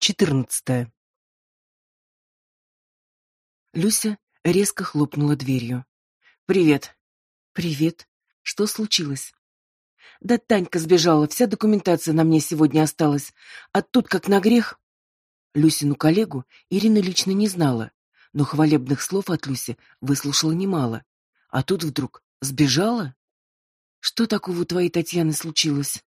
14. Люся резко хлопнула дверью. «Привет». «Привет. Что случилось?» «Да Танька сбежала, вся документация на мне сегодня осталась. А тут как на грех». Люсину коллегу Ирина лично не знала, но хвалебных слов от Люси выслушала немало. А тут вдруг сбежала? «Что такого у твоей Татьяны случилось?»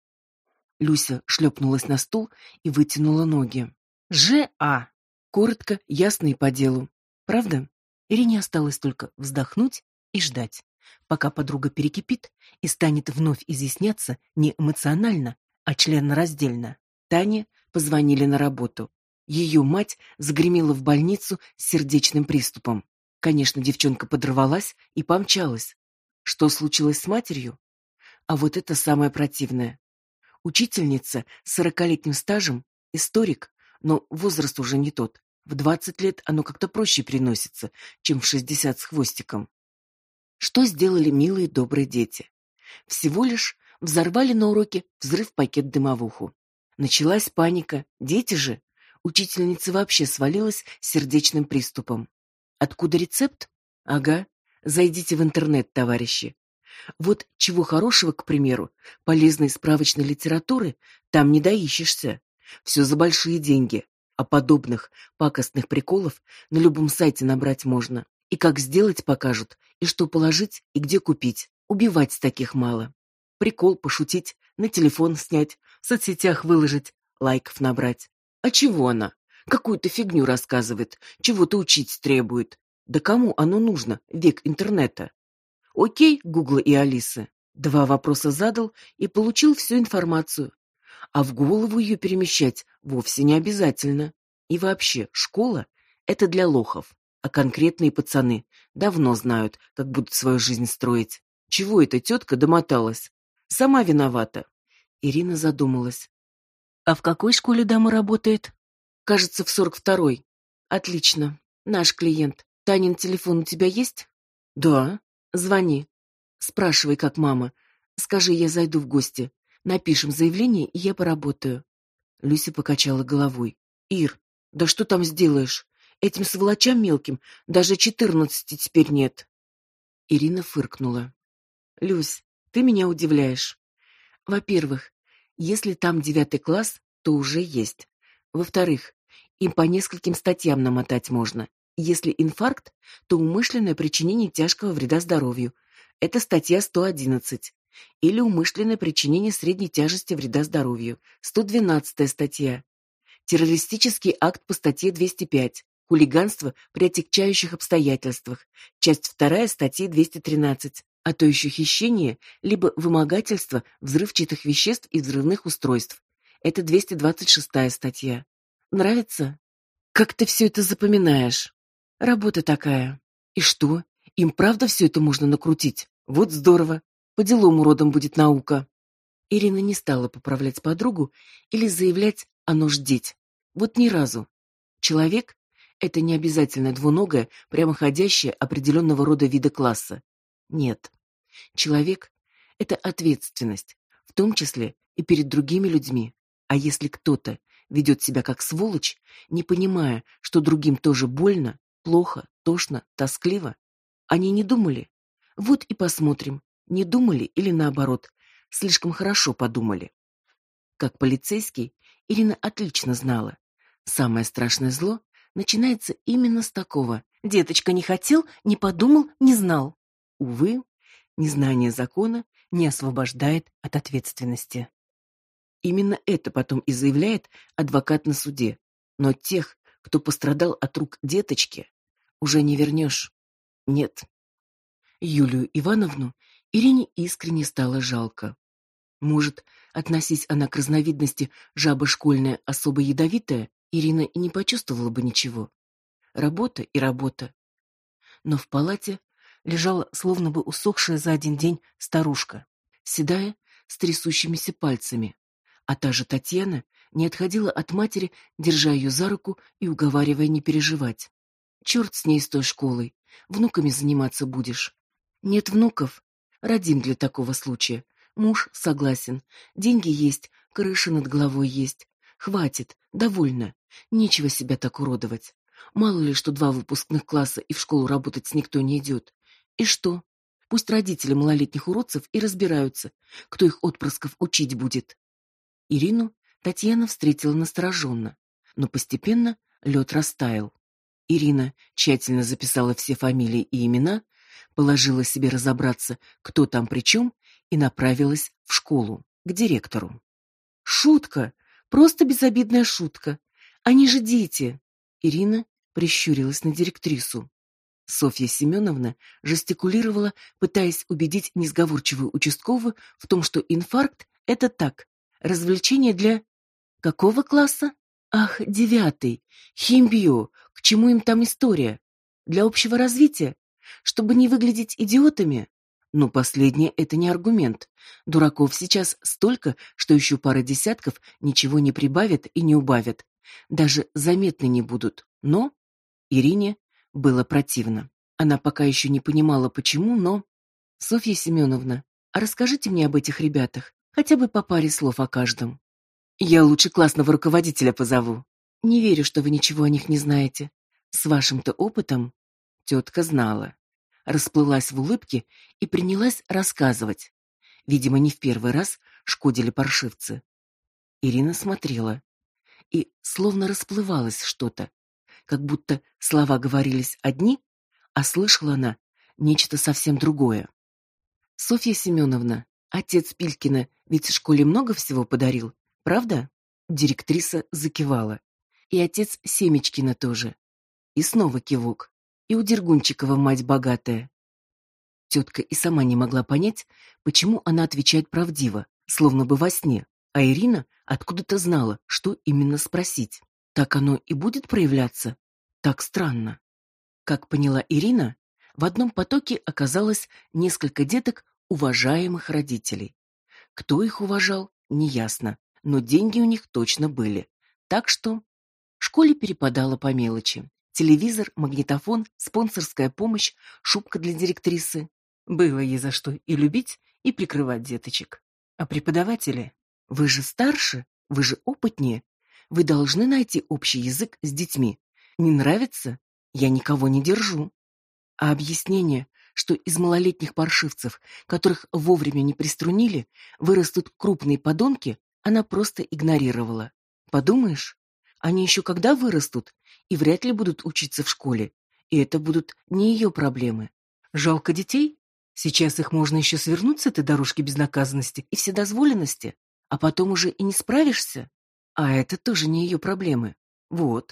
Люся шлепнулась на стул и вытянула ноги. «Ж.А.» Коротко, ясно и по делу. Правда? Ирине осталось только вздохнуть и ждать, пока подруга перекипит и станет вновь изъясняться не эмоционально, а членораздельно. Тане позвонили на работу. Ее мать загремела в больницу с сердечным приступом. Конечно, девчонка подорвалась и помчалась. Что случилось с матерью? А вот это самое противное. Учительница с 40-летним стажем, историк, но возраст уже не тот. В 20 лет оно как-то проще переносится, чем в 60 с хвостиком. Что сделали милые добрые дети? Всего лишь взорвали на уроке взрыв-пакет-дымовуху. Началась паника. Дети же. Учительница вообще свалилась с сердечным приступом. Откуда рецепт? Ага. Зайдите в интернет, товарищи. Вот чего хорошего, к примеру, полезной справочной литературы там не доищешься. Все за большие деньги, а подобных пакостных приколов на любом сайте набрать можно. И как сделать покажут, и что положить, и где купить. Убивать таких мало. Прикол пошутить, на телефон снять, в соцсетях выложить, лайков набрать. А чего она? Какую-то фигню рассказывает, чего-то учить требует. Да кому оно нужно, век интернета? Окей, Гугла и Алисы. 2 вопроса задал и получил всю информацию. А в голову ее перемещать вовсе не обязательно. И вообще, школа — это для лохов, а конкретные пацаны давно знают, как будут свою жизнь строить. Чего эта тетка домоталась? Сама виновата. Ирина задумалась. А в какой школе дама работает? Кажется, в 42-й. Отлично. Наш клиент. Танин телефон у тебя есть? Да. Звони. Спрашивай, как мама. Скажи, я зайду в гости. Напишем заявление, и я поработаю. Люся покачала головой. Ир, да что там сделаешь? Этим сволочам мелким даже 14 теперь нет. Ирина фыркнула. Люсь, ты меня удивляешь. Во-первых, если там 9 класс, то уже есть. Во-вторых, им по нескольким статьям намотать можно. Если инфаркт, то умышленное причинение тяжкого вреда здоровью. Это статья 111. Или умышленное причинение средней тяжести вреда здоровью. 112-я статья. Террористический акт по статье 205. Хулиганство при отягчающих обстоятельствах. Часть 2 статьи 213. А то еще хищение, либо вымогательство взрывчатых веществ и взрывных устройств. Это 226-я статья. Нравится? Как ты все это запоминаешь? Работа такая. И что? Им правда все это можно накрутить? Вот здорово. По делам уродам будет наука. Ирина не стала поправлять подругу или заявлять о нуждеть. Вот ни разу. Человек — это не обязательно двуногое, прямоходящее определенного рода вида класса. Нет. Человек — это ответственность, в том числе и перед другими людьми. А если кто-то ведет себя как сволочь, не понимая, что другим тоже больно, плохо, тошно, тоскливо, они не думали? Вот и посмотрим, не думали или наоборот, слишком хорошо подумали. Как полицейский, Ирина отлично знала. Самое страшное зло начинается именно с такого. Деточка не хотел, не подумал, не знал. Увы, незнание закона не освобождает от ответственности. Именно это потом и заявляет адвокат на суде. Но тех, кто пострадал от рук деточки, уже не вернешь. Нет. Юлию Ивановну Ирине искренне стало жалко. Может, относись она к разновидности жаба школьная особо ядовитая, Ирина и не почувствовала бы ничего. Работа и работа. Но в палате лежала словно бы усохшая за один день старушка, седая, с трясущимися пальцами. А та же Татьяна не отходила от матери, держа ее за руку и уговаривая не переживать. Черт с ней, с той школой, внуками заниматься будешь. Нет внуков, родим для такого случая. Муж согласен, деньги есть, крыша над головой есть. Хватит, Довольно. Нечего себя так уродовать. Мало ли, что 2 выпускных класса и в школу работать никто не идет. И что? Пусть родители малолетних уродцев и разбираются, кто их отпрысков учить будет. Ирину Татьяна встретила настороженно, но постепенно лед растаял. Ирина тщательно записала все фамилии и имена, положила себе разобраться, кто там при чем, и направилась в школу, к директору. Шутка, просто безобидная шутка. Они же дети. Ирина прищурилась на директрису. Софья Семеновна жестикулировала, пытаясь убедить несговорчивую участковую в том, что инфаркт — это так, развлечение для... Какого класса? Ах, 9. Химбио. К чему им там история? Для общего развития? Чтобы не выглядеть идиотами? Но последнее — это не аргумент. Дураков сейчас столько, что еще пара десятков ничего не прибавят и не убавят. Даже заметны не будут. Но Ирине было противно. Она пока еще не понимала, почему, но... Софья Семеновна, а расскажите мне об этих ребятах, хотя бы по паре слов о каждом. Я лучше классного руководителя позову. Не верю, что вы ничего о них не знаете. С вашим-то опытом тетка знала. Расплылась в улыбке и принялась рассказывать. Видимо, не в первый раз шкодили паршивцы. Ирина смотрела, и словно расплывалось что-то, как будто слова говорились одни, а слышала она нечто совсем другое. Софья Семеновна, отец Пилькина ведь в школе много всего подарил, правда? Директриса закивала. И отец Семечкина тоже. И снова кивок. И у Дергунчикова мать богатая. Тетка и сама не могла понять, почему она отвечает правдиво, словно бы во сне, а Ирина откуда-то знала, что именно спросить. Так оно и будет проявляться? Так странно. Как поняла Ирина, в одном потоке оказалось несколько деток уважаемых родителей. Кто их уважал, неясно, но деньги у них точно были. Так что школе перепадало по мелочи. Телевизор, магнитофон, спонсорская помощь, шубка для директрисы. Было ей за что и любить, и прикрывать деточек. А преподаватели? Вы же старше, вы же опытнее. Вы должны найти общий язык с детьми. Не нравится? Я никого не держу. А объяснение, что из малолетних паршивцев, которых вовремя не приструнили, вырастут крупные подонки, она просто игнорировала. Подумаешь, они еще когда вырастут и вряд ли будут учиться в школе, и это будут не ее проблемы. Жалко детей? Сейчас их можно еще свернуть с этой дорожки безнаказанности и вседозволенности, а потом уже и не справишься. А это тоже не ее проблемы. Вот.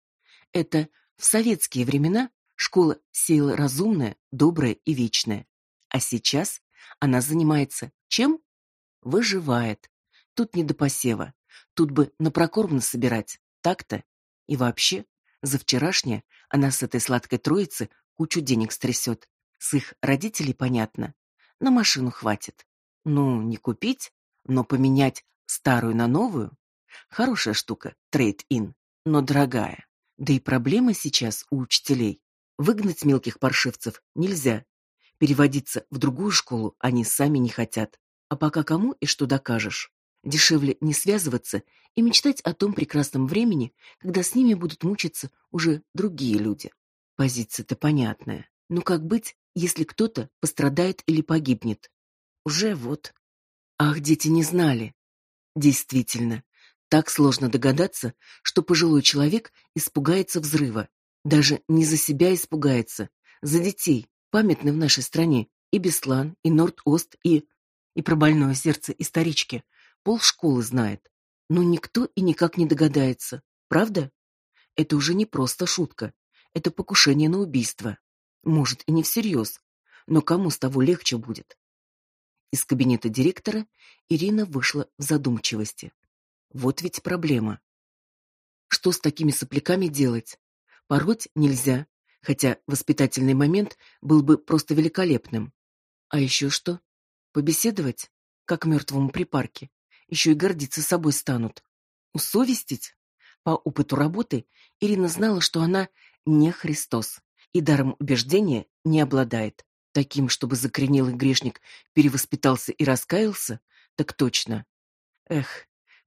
Это в советские времена школа сеяла разумное, доброе и вечное. А сейчас она занимается чем? Выживает. Тут не до посева. Тут бы на прокорм собирать. Так-то. И вообще, за вчерашнее она с этой сладкой троицы кучу денег стрясет. С их родителей, понятно. На машину хватит. Ну, не купить, но поменять старую на новую. Хорошая штука, трейд-ин, но дорогая. Да и проблема сейчас у учителей. Выгнать мелких паршивцев нельзя. Переводиться в другую школу они сами не хотят. А пока кому и что докажешь? Дешевле не связываться и мечтать о том прекрасном времени, когда с ними будут мучиться уже другие люди. Позиция-то понятная. Но как быть, если кто-то пострадает или погибнет? Уже вот. Ах, дети не знали. Действительно, так сложно догадаться, что пожилой человек испугается взрыва. Даже не за себя испугается, за детей, памятных в нашей стране, и Беслан, и Норд-Ост, и про больное сердце и старички. Полшколы знает. Но никто и никак не догадается. Правда? Это уже не просто шутка. Это покушение на убийство. Может, и не всерьез, но кому с того легче будет? Из кабинета директора Ирина вышла в задумчивости. Вот ведь проблема. Что с такими сопляками делать? Пороть нельзя, хотя воспитательный момент был бы просто великолепным. А еще что? Побеседовать? Как мертвому припарке. Еще и гордиться собой станут. Усовестить? По опыту работы Ирина знала, что она не Христос и даром убеждения не обладает. Таким, чтобы закоренелый грешник перевоспитался и раскаялся, так точно. Эх,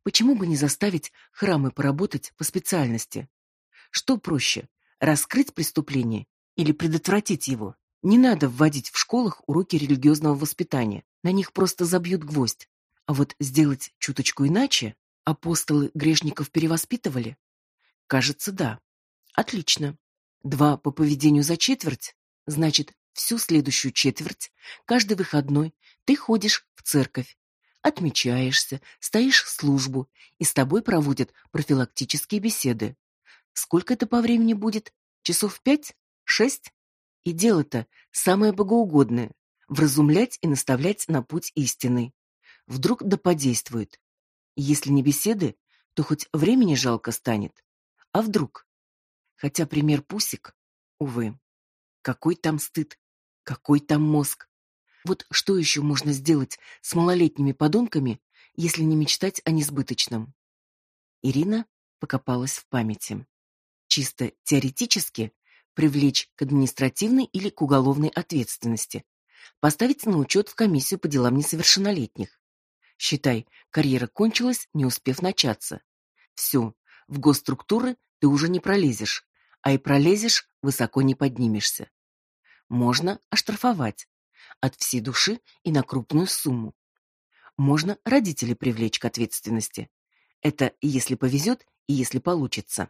Почему бы не заставить храмы поработать по специальности? Что проще, раскрыть преступление или предотвратить его? Не надо вводить в школах уроки религиозного воспитания, на них просто забьют гвоздь. А вот сделать чуточку иначе? Апостолы грешников перевоспитывали? Кажется, да. Отлично. 2 по поведению за четверть, значит, всю следующую четверть, каждый выходной ты ходишь в церковь, отмечаешься, стоишь службу, и с тобой проводят профилактические беседы. Сколько это по времени будет? Часов 5? 6? И дело-то самое богоугодное — вразумлять и наставлять на путь истинный. Вдруг да подействует. Если не беседы, то хоть времени жалко станет. А вдруг? Хотя пример Пусик, увы. Какой там стыд, какой там мозг. Вот что еще можно сделать с малолетними подонками, если не мечтать о несбыточном? Ирина покопалась в памяти. Чисто теоретически привлечь к административной или к уголовной ответственности, поставить на учет в комиссию по делам несовершеннолетних. Считай, карьера кончилась, не успев начаться. Все, в госструктуры ты уже не пролезешь, а и пролезешь, высоко не поднимешься. Можно оштрафовать от всей души и на крупную сумму. Можно родителей привлечь к ответственности. Это и если повезет, и если получится.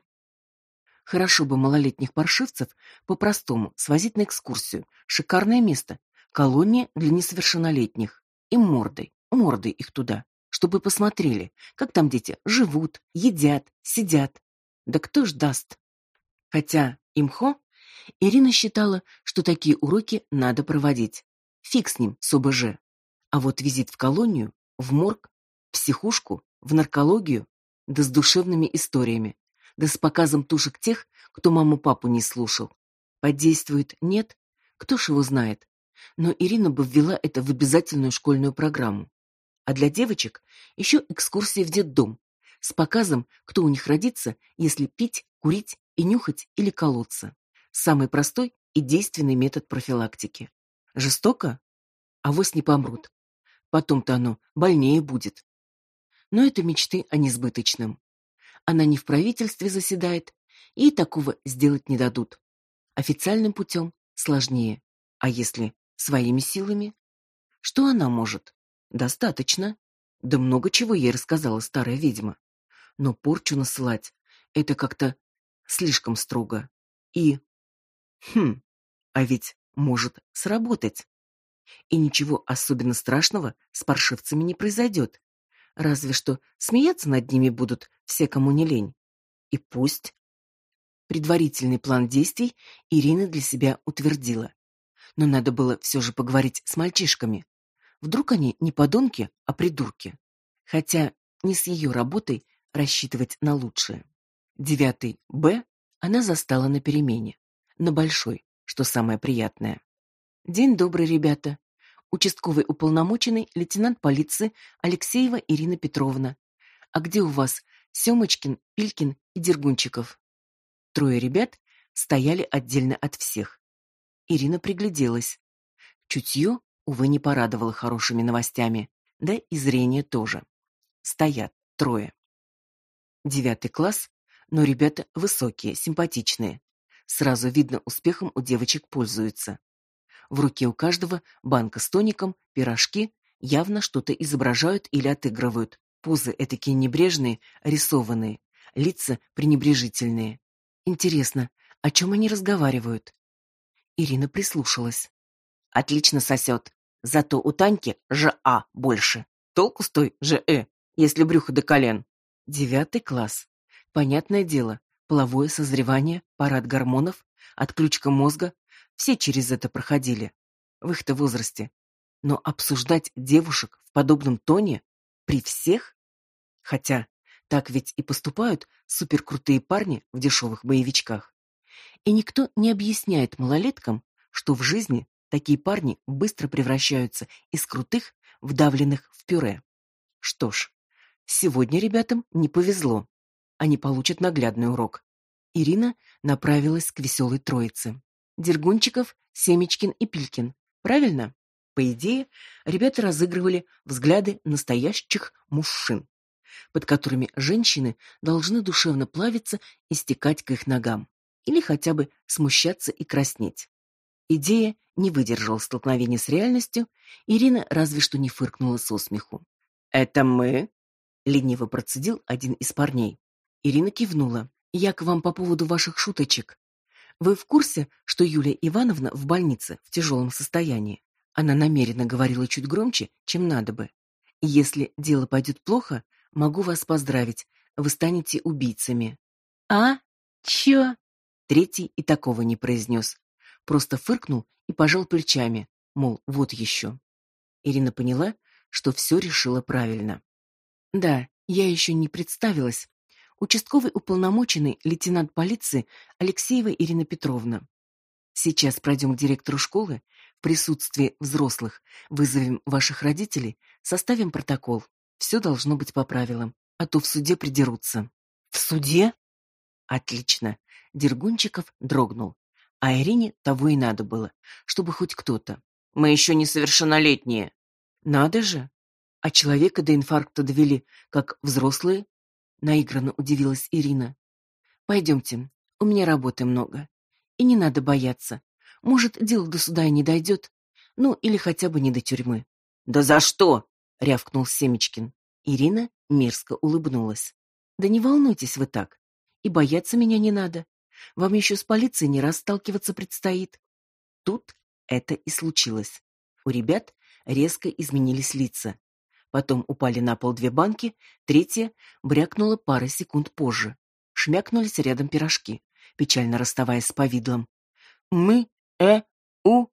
Хорошо бы малолетних паршивцев по-простому свозить на экскурсию. Шикарное место. Колония для несовершеннолетних. И мордой их туда, чтобы посмотрели, как там дети живут, едят, сидят. Да кто ж даст? Хотя имхо Ирина считала, что такие уроки надо проводить. Фиг с ним, с ОБЖ. А вот визит в колонию, в морг, в психушку, в наркологию, да с душевными историями, да с показом тушек тех, кто маму-папу не слушал. Подействует, нет? Кто ж его знает? Но Ирина бы ввела это в обязательную школьную программу. А для девочек еще экскурсия в детдом с показом, кто у них родится, если пить, курить и нюхать или колоться. Самый простой и действенный метод профилактики. Жестоко? Авось не помрут. Потом-то оно больнее будет. Но это мечты о несбыточном. Она не в правительстве заседает, и такого сделать не дадут. Официальным путем сложнее. А если своими силами? Что она может? Достаточно. Да много чего ей рассказала старая ведьма. Но порчу насылать — это как-то слишком строго. И... а ведь может сработать. И ничего особенно страшного с паршивцами не произойдет. Разве что смеяться над ними будут все, кому не лень. И пусть. Предварительный план действий Ирина для себя утвердила. Но надо было все же поговорить с мальчишками. Вдруг они не подонки, а придурки. Хотя не с ее работой рассчитывать на лучшее. 9 Б она застала на перемене. На большой, что самое приятное. День добрый, ребята. Участковый уполномоченный лейтенант полиции Алексеева Ирина Петровна. А где у вас Семочкин, Пилькин и Дергунчиков? 3 ребят стояли отдельно от всех. Ирина пригляделась. Чутье, увы, не порадовало хорошими новостями, да и зрение тоже. Стоят 3. 9 класс, но ребята высокие, симпатичные. Сразу видно, успехом у девочек пользуются. В руке у каждого банка с тоником, пирожки, явно что-то изображают или отыгрывают. Позы этакие небрежные, рисованные, лица пренебрежительные. Интересно, о чем они разговаривают? Ирина прислушалась. Отлично сосет. Зато у Таньки ЖА больше. Толку с той ЖЭ, если брюхо до колен. 9 класс. Понятное дело, половое созревание, парад гормонов, отключка мозга. Все через это проходили. В их-то возрасте. Но обсуждать девушек в подобном тоне при всех? Хотя так ведь и поступают суперкрутые парни в дешевых боевичках. И никто не объясняет малолеткам, что в жизни такие парни быстро превращаются из крутых в давленных в пюре. Что ж, сегодня ребятам не повезло. Они получат наглядный урок. Ирина направилась к веселой троице. Дергунчиков, Семечкин и Пилькин. Правильно? По идее, ребята разыгрывали взгляды настоящих мужчин. под которыми женщины должны душевно плавиться и стекать к их ногам, или хотя бы смущаться и краснеть. Идея не выдержала столкновения с реальностью, Ирина разве что не фыркнула со смеху. «Это мы?» — лениво процедил один из парней. Ирина кивнула. «Я к вам по поводу ваших шуточек. Вы в курсе, что Юлия Ивановна в больнице в тяжелом состоянии? Она намеренно говорила чуть громче, чем надо бы. И если дело пойдет плохо, могу вас поздравить, вы станете убийцами». «А? Чё?» Третий и такого не произнес. Просто фыркнул и пожал плечами, мол, вот еще. Ирина поняла, что все решила правильно. «Да, я еще не представилась. Участковый уполномоченный лейтенант полиции Алексеева Ирина Петровна. Сейчас пройдем к директору школы, в присутствии взрослых вызовем ваших родителей, составим протокол. Все должно быть по правилам, а то в суде придерутся». «В суде?» «Отлично». Дергунчиков дрогнул. А Ирине того и надо было, чтобы хоть кто-то. «Мы еще несовершеннолетние». «Надо же! А человека до инфаркта довели, как взрослые?» Наигранно удивилась Ирина. «Пойдемте, у меня работы много. И не надо бояться. Может, дело до суда и не дойдет. Ну, или хотя бы не до тюрьмы». «Да за что?» — рявкнул Семечкин. Ирина мерзко улыбнулась. «Да не волнуйтесь вы так. И бояться меня не надо. Вам еще с полицией не раз сталкиваться предстоит». Тут это и случилось. У ребят резко изменились лица. Потом упали на пол две банки, третья брякнула пару секунд позже. Шмякнулись рядом пирожки, печально расставаясь с повидлом. «Мы, у...»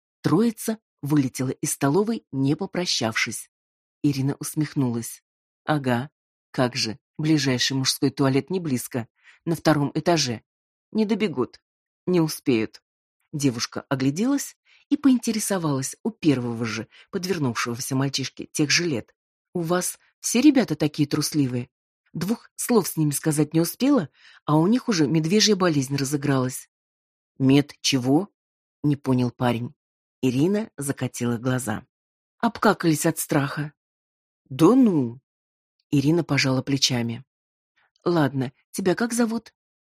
Троица вылетела из столовой, не попрощавшись. Ирина усмехнулась. «Ага, как же, ближайший мужской туалет не близко, на втором этаже. Не добегут, не успеют». Девушка огляделась и поинтересовалась у первого же подвернувшегося мальчишки тех же лет. «У вас все ребята такие трусливые? Двух слов с ними сказать не успела, а у них уже медвежья болезнь разыгралась». «Мед чего?» — не понял парень. Ирина закатила глаза. «Обкакались от страха». «Да ну!» — Ирина пожала плечами. «Ладно, тебя как зовут?»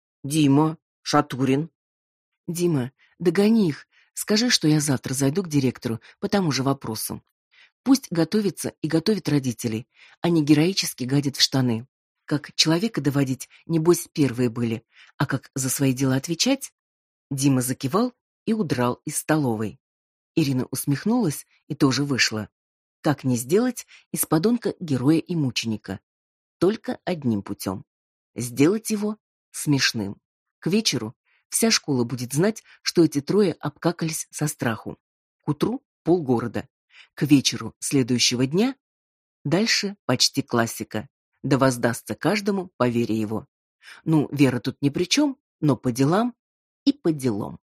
«Дима Шатурин». «Дима, догони их, скажи, что я завтра зайду к директору по тому же вопросу. Пусть готовится и готовит родителей, а не героически гадит в штаны. Как человека доводить, небось, первые были, а как за свои дела отвечать?» Дима закивал и удрал из столовой. Ирина усмехнулась и тоже вышла. Как не сделать из подонка героя и мученика? Только одним путем. Сделать его смешным. К вечеру вся школа будет знать, что эти трое обкакались со страху. К утру полгорода. К вечеру следующего дня дальше почти классика. Да воздастся каждому по вере его. Ну, вера тут ни при чем, но по делам и по делам.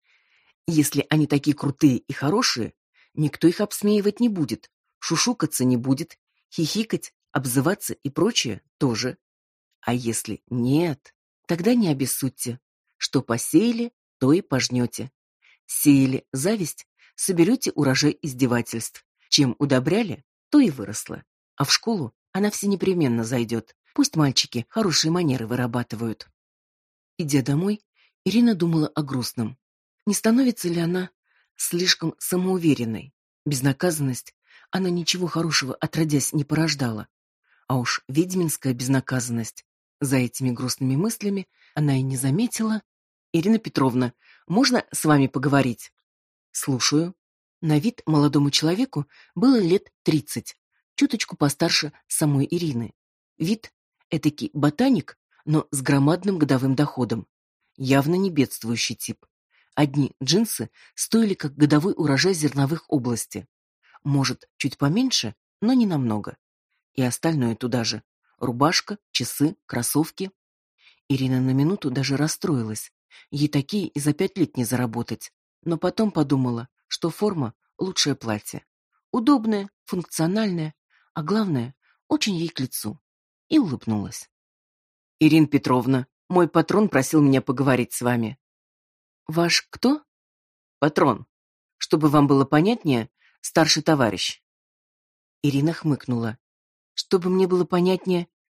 Если они такие крутые и хорошие, никто их обсмеивать не будет, шушукаться не будет, хихикать, обзываться и прочее тоже. А если нет, тогда не обессудьте. Что посеяли, то и пожнете. Сеяли зависть, соберете урожай издевательств. Чем удобряли, то и выросло. А в школу она всенепременно зайдет. Пусть мальчики хорошие манеры вырабатывают. Идя домой, Ирина думала о грустном. Не становится ли она слишком самоуверенной? Безнаказанность, она ничего хорошего отродясь не порождала. А уж ведьминская безнаказанность. За этими грустными мыслями она и не заметила. «Ирина Петровна, можно с вами поговорить?» «Слушаю». На вид молодому человеку было лет 30, чуточку постарше самой Ирины. Вид этакий ботаник, но с громадным годовым доходом. Явно не бедствующий тип. Одни джинсы стоили как годовой урожай зерновых области. Может, чуть поменьше, но не намного. И остальное туда же. Рубашка, часы, кроссовки. Ирина на минуту даже расстроилась. Ей такие и за 5 лет не заработать. Но потом подумала, что форма — лучшее платье. Удобное, функциональное, а главное, очень ей к лицу. И улыбнулась. «Ирина Петровна, мой патрон просил меня поговорить с вами». «Ваш кто?» «Патрон. Чтобы вам было понятнее, старший товарищ». Ирина хмыкнула. «Чтобы мне было понятнее,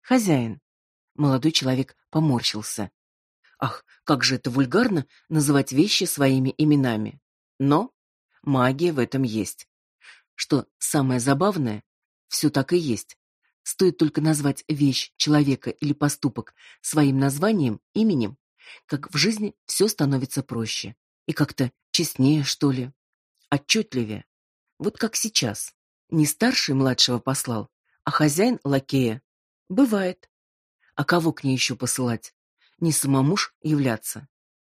Хозяин. Молодой человек поморщился. Ах, как же это вульгарно называть вещи своими именами. Но магия в этом есть. Что самое забавное, все так и есть. Стоит только назвать вещь, человека или поступок своим названием, именем, как в жизни все становится проще. И как-то честнее, что ли, отчетливее. Вот как сейчас. Не старший младшего послал, а хозяин лакея. Бывает. А кого к ней еще посылать? Не самому ж являться.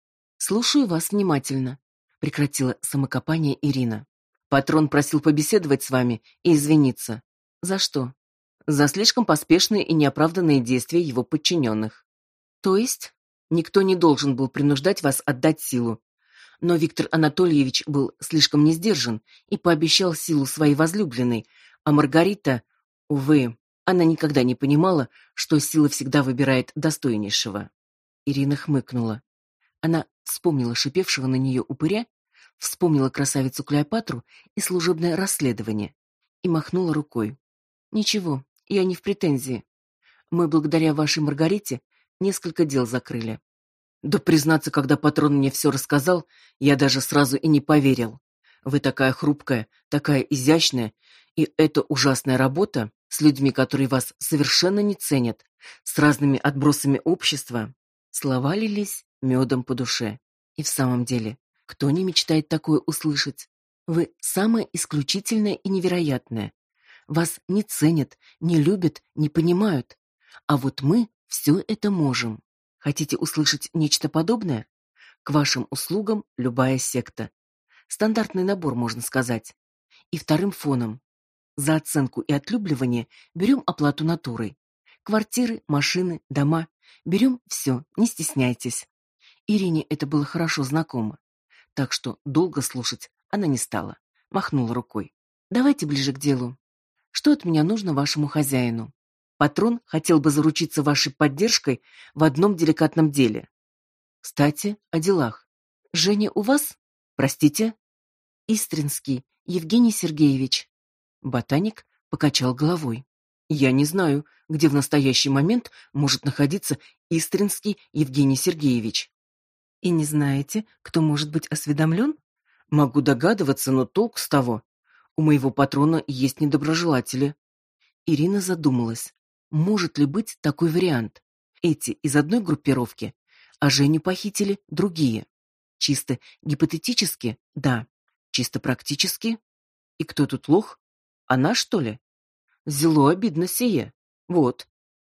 Слушаю вас внимательно, прекратила самокопание Ирина. Патрон просил побеседовать с вами и извиниться. За что? За слишком поспешные и неоправданные действия его подчиненных. То есть никто не должен был принуждать вас отдать силу. Но Виктор Анатольевич был слишком несдержан и пообещал силу своей возлюбленной, а Маргарита, увы, она никогда не понимала, что сила всегда выбирает достойнейшего. Ирина хмыкнула. Она вспомнила шипевшего на нее упыря, вспомнила красавицу Клеопатру и служебное расследование и махнула рукой. Ничего, я не в претензии. Мы благодаря вашей Маргарите несколько дел закрыли. Да, признаться, когда патрон мне все рассказал, я даже сразу и не поверил. Вы такая хрупкая, такая изящная, и эта ужасная работа с людьми, которые вас совершенно не ценят, с разными отбросами общества. Слова лились медом по душе. И в самом деле, кто не мечтает такое услышать? Вы самое исключительное и невероятное. Вас не ценят, не любят, не понимают. А вот мы все это можем. Хотите услышать нечто подобное? К вашим услугам любая секта. Стандартный набор, можно сказать. И вторым фоном. За оценку и отлюбливание берем оплату натурой. Квартиры, машины, дома. Берем все, не стесняйтесь. Ирине это было хорошо знакомо. Так что долго слушать она не стала. Махнула рукой. Давайте ближе к делу. Что от меня нужно вашему хозяину? Патрон хотел бы заручиться вашей поддержкой в одном деликатном деле. Кстати, о делах. Женя у вас? Простите? Истринский Евгений Сергеевич. Ботаник покачал головой. Я не знаю, где в настоящий момент может находиться Истринский Евгений Сергеевич. И не знаете, кто может быть осведомлен? Могу догадываться, но толк с того. У моего патрона есть недоброжелатели. Ирина задумалась. Может ли быть такой вариант? Эти из одной группировки, а Женю похитили другие. Чисто гипотетически, да. Чисто практически. И кто тут лох? Она, что ли? Зело обидно сие. Вот.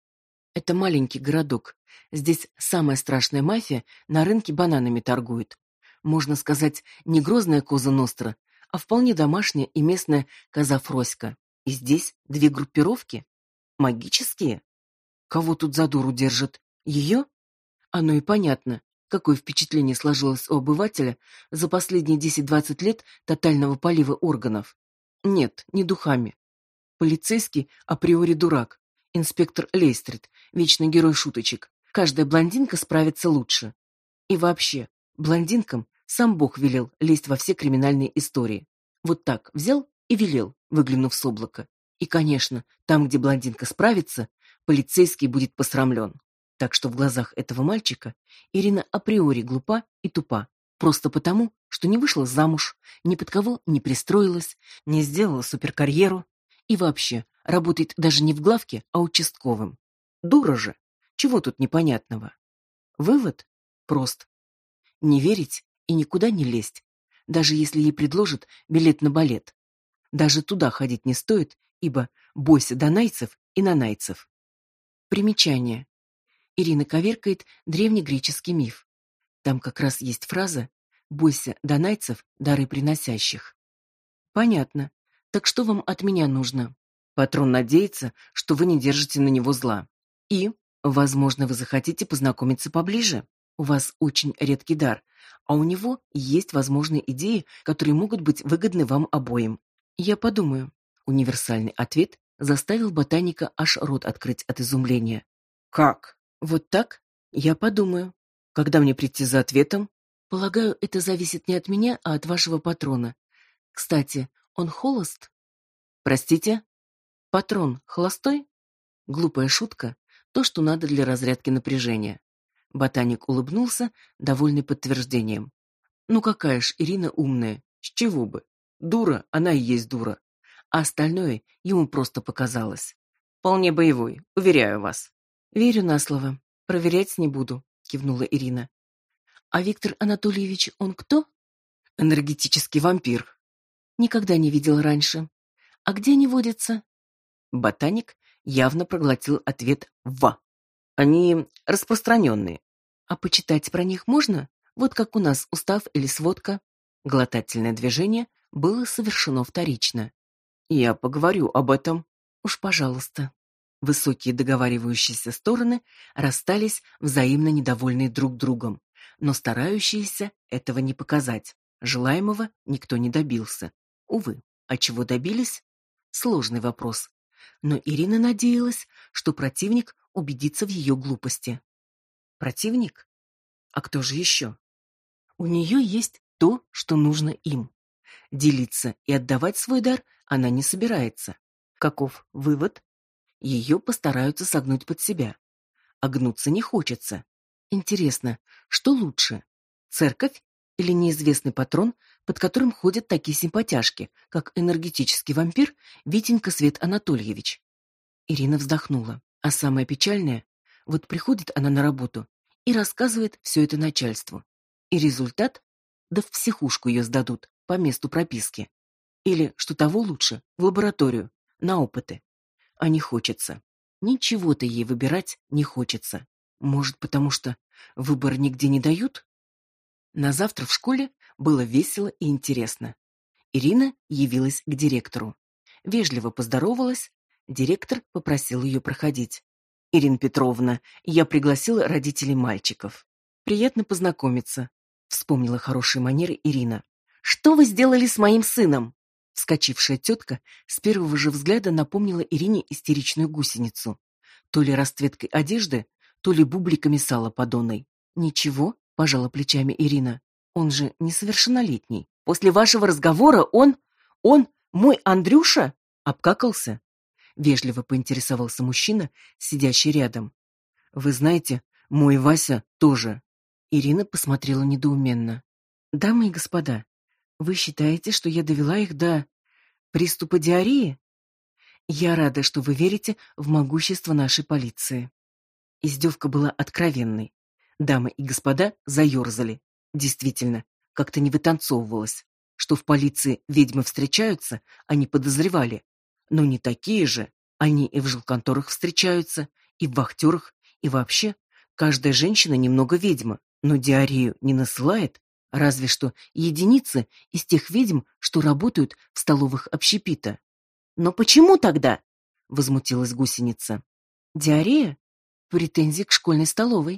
Это маленький городок. Здесь самая страшная мафия на рынке бананами торгует. Можно сказать, не грозная Коза Ностра, а вполне домашняя и местная Коза Фроська. И здесь две группировки. Магические? Кого тут за дуру держат? Ее? Оно и понятно, какое впечатление сложилось у обывателя за последние 10-20 лет тотального полива органов. Нет, не духами. Полицейский априори дурак. Инспектор Лейстрид, вечный герой шуточек. Каждая блондинка справится лучше. И вообще, блондинкам сам Бог велел лезть во все криминальные истории. Вот так взял и велел, выглянув с облака. И, конечно, там, где блондинка справится, полицейский будет посрамлен. Так что в глазах этого мальчика Ирина априори глупа и тупа. Просто потому, что не вышла замуж, ни под кого не пристроилась, не сделала суперкарьеру и вообще работает даже не в главке, а участковым. Дура же! Чего тут непонятного? Вывод прост. Не верить и никуда не лезть, даже если ей предложат билет на балет. Даже туда ходить не стоит, ибо бойся донайцев и нанайцев. Примечание. Ирина коверкает древнегреческий миф. Там как раз есть фраза «бойся донайцев, дары приносящих». Понятно. Так что вам от меня нужно? Патрон надеется, что вы не держите на него зла. И, возможно, вы захотите познакомиться поближе. У вас очень редкий дар, а у него есть возможные идеи, которые могут быть выгодны вам обоим. Я подумаю. Универсальный ответ заставил ботаника аж рот открыть от изумления. Как? Вот так? Я подумаю. Когда мне прийти за ответом? Полагаю, это зависит не от меня, а от вашего патрона. Кстати, он холост? Простите? Патрон холостой? Глупая шутка, То, что надо для разрядки напряжения. Ботаник улыбнулся, довольный подтверждением. Ну какая ж Ирина умная, с чего бы? Дура, она и есть дура. А остальное ему просто показалось. Вполне боевой, уверяю вас. Верю на слово. Проверять не буду, кивнула Ирина. А Виктор Анатольевич, он кто? Энергетический вампир. Никогда не видел раньше. А где они водятся? Ботаник явно проглотил ответ «ва». Они распространенные. А почитать про них можно? Вот как у нас устав или сводка. Глотательное движение было совершено вторично. Я поговорю об этом. Уж, пожалуйста. Высокие договаривающиеся стороны расстались взаимно недовольные друг другом, но старающиеся этого не показать. Желаемого никто не добился. Увы, а чего добились? Сложный вопрос. Но Ирина надеялась, что противник убедится в ее глупости. Противник? А кто же еще? У нее есть то, что нужно им. Делиться и отдавать свой дар она не собирается. Каков вывод? Ее постараются согнуть под себя. А гнуться не хочется. Интересно, что лучше? Церковь или неизвестный патрон, под которым ходят такие симпатяшки, как энергетический вампир Витенька Свет Анатольевич? Ирина вздохнула. А самое печальное, вот приходит она на работу и рассказывает все это начальству. И результат? Да в психушку ее сдадут по месту прописки. Или, что того лучше, в лабораторию, на опыты. А не хочется. Ничего-то ей выбирать не хочется. Может, потому что выбор нигде не дают? На завтра в школе было весело и интересно. Ирина явилась к директору. Вежливо поздоровалась. Директор попросил ее проходить. «Ирина Петровна, я пригласила родителей мальчиков. Приятно познакомиться», — вспомнила хорошие манеры Ирина. «Что вы сделали с моим сыном?» Вскочившая тетка с первого же взгляда напомнила Ирине истеричную гусеницу. То ли расцветкой одежды, то ли бубликами сала подоной. «Ничего», — пожала плечами Ирина, — «он же несовершеннолетний. После вашего разговора он, мой Андрюша, обкакался?» Вежливо поинтересовался мужчина, сидящий рядом. «Вы знаете, мой Вася тоже». Ирина посмотрела недоуменно. «Дамы и господа, вы считаете, что я довела их до приступа диареи? Я рада, что вы верите в могущество нашей полиции». Издевка была откровенной. Дамы и господа заерзали. Действительно, как-то не вытанцовывалось. Что в полиции ведьмы встречаются, они подозревали. Но не такие же. Они и в жилконторах встречаются, и в вахтерах, и вообще. Каждая женщина немного ведьма, но диарею не насылает, разве что единицы из тех ведьм, что работают в столовых общепита. «Но почему тогда?» — возмутилась гусеница. «Диарея? Претензии к школьной столовой».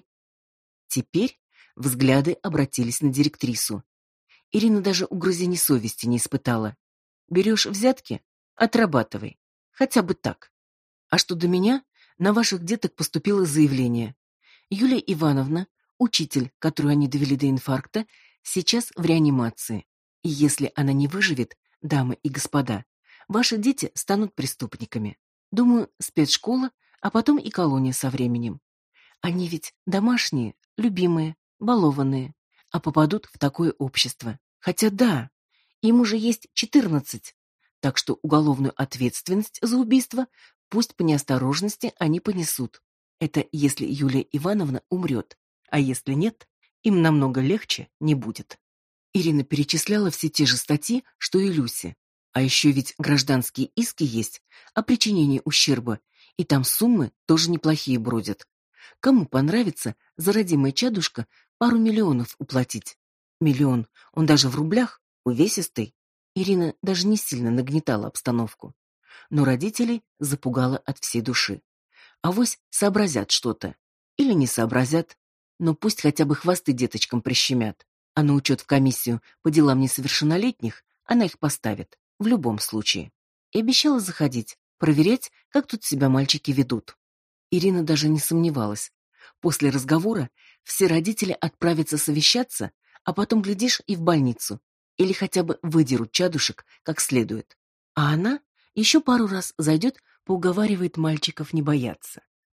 Теперь взгляды обратились на директрису. Ирина даже угрызений совести не испытала. «Берешь взятки? Отрабатывай. Хотя бы так. А что до меня, на ваших деток поступило заявление. Юлия Ивановна, учитель, которую они довели до инфаркта, сейчас в реанимации. И если она не выживет, дамы и господа, ваши дети станут преступниками. Думаю, спецшкола, а потом и колония со временем. Они ведь домашние, любимые, балованные, а попадут в такое общество. Хотя да, им уже есть 14, так что уголовную ответственность за убийство пусть по неосторожности они понесут. Это если Юлия Ивановна умрет, а если нет, им намного легче не будет». Ирина перечисляла все те же статьи, что и Люси. А еще ведь гражданские иски есть о причинении ущерба, и там суммы тоже неплохие бродят. Кому понравится за родимое чадушка пару миллионов уплатить? Миллион, он даже в рублях, увесистый. Ирина даже не сильно нагнетала обстановку. Но родителей запугала от всей души. Авось сообразят что-то. Или не сообразят. Но пусть хотя бы хвосты деточкам прищемят. А на учет в комиссию по делам несовершеннолетних она их поставит. В любом случае. И обещала заходить, проверять, как тут себя мальчики ведут. Ирина даже не сомневалась. После разговора все родители отправятся совещаться, а потом, глядишь, и в больницу. Или хотя бы выдерут чадушек как следует. А она еще пару раз зайдет, поуговаривает мальчиков не бояться.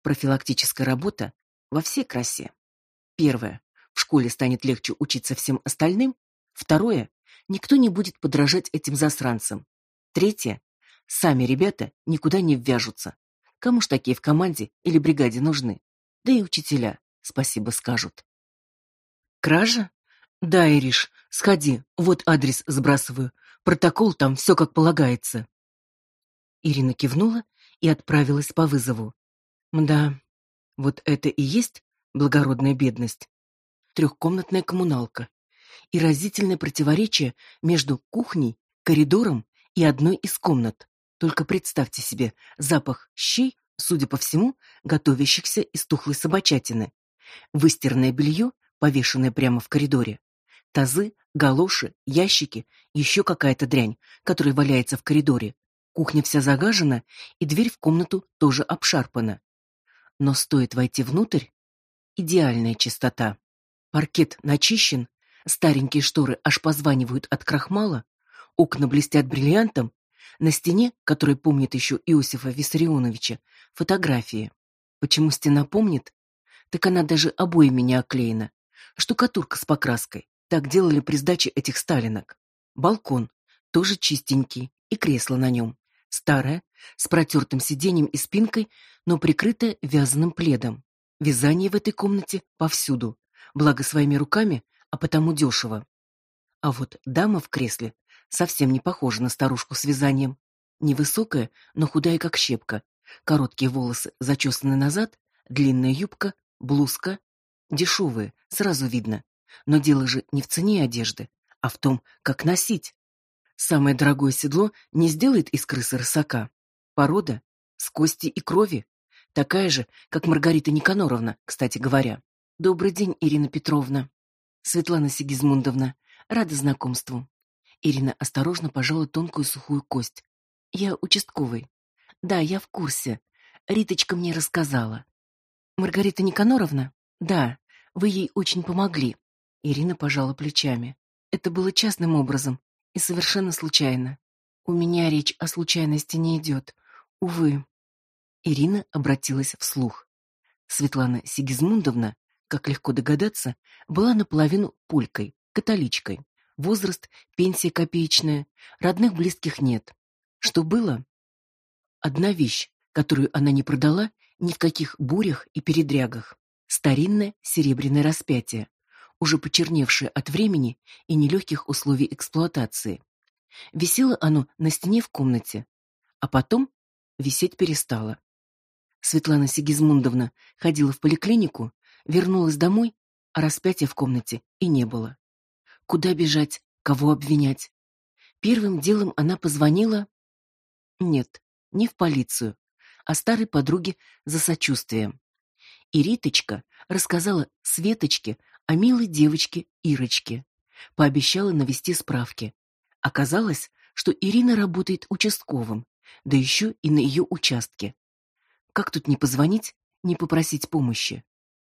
Профилактическая работа во всей красе. Первое. В школе станет легче учиться всем остальным. Второе. Никто не будет подражать этим засранцам. Третье. Сами ребята никуда не ввяжутся. Кому ж такие в команде или бригаде нужны? Да и учителя спасибо скажут. Кража? Да, Ириш, сходи, вот адрес сбрасываю. Протокол там все как полагается. Ирина кивнула и отправилась по вызову. Мда, вот это и есть благородная бедность. Трехкомнатная коммуналка. И разительное противоречие между кухней, коридором и одной из комнат. Только представьте себе запах щей, судя по всему, готовящихся из тухлой собачатины. Выстиранное белье, повешенное прямо в коридоре. Тазы, галоши, ящики, еще какая-то дрянь, которая валяется в коридоре. Кухня вся загажена, и дверь в комнату тоже обшарпана. Но стоит войти внутрь — идеальная чистота. Паркет начищен, старенькие шторы аж позванивают от крахмала, окна блестят бриллиантом, на стене, которая помнит еще Иосифа Виссарионовича, фотографии. Почему стена помнит? Так она даже обоями не оклеена. Штукатурка с покраской. Так делали при сдаче этих сталинок. Балкон, тоже чистенький, и кресло на нем. Старое, с протертым сиденьем и спинкой, но прикрытое вязаным пледом. Вязание в этой комнате повсюду. Благо своими руками, а потому дешево. А вот дама в кресле совсем не похожа на старушку с вязанием. Невысокая, но худая как щепка. Короткие волосы зачесаны назад, длинная юбка, блузка. Дешевые, сразу видно. Но дело же не в цене одежды, а в том, как носить. Самое дорогое седло не сделает из крысы рысака. Порода с кости и крови. Такая же, как Маргарита Никаноровна, кстати говоря. Добрый день, Ирина Петровна. Светлана Сигизмундовна, рада знакомству. Ирина осторожно пожала тонкую сухую кость. Я участковый. Да, я в курсе. Риточка мне рассказала. Маргарита Никаноровна? Да, вы ей очень помогли. Ирина пожала плечами. Это было частным образом и совершенно случайно. У меня речь о случайности не идет. Увы. Ирина обратилась вслух. Светлана Сигизмундовна, как легко догадаться, была наполовину полькой, католичкой. Возраст, пенсия копеечная, родных близких нет. Что было? Одна вещь, которую она не продала ни в каких бурях и передрягах. Старинное серебряное распятие, уже почерневшее от времени и нелегких условий эксплуатации. Висело оно на стене в комнате, а потом висеть перестало. Светлана Сигизмундовна ходила в поликлинику, вернулась домой, а распятия в комнате и не было. Куда бежать, кого обвинять? Первым делом она позвонила... Нет, не в полицию, а старой подруге за сочувствием. И Риточка рассказала Светочке о милой девочке Ирочке. Пообещала навести справки. Оказалось, что Ирина работает участковым, да еще и на ее участке. Как тут не позвонить, не попросить помощи?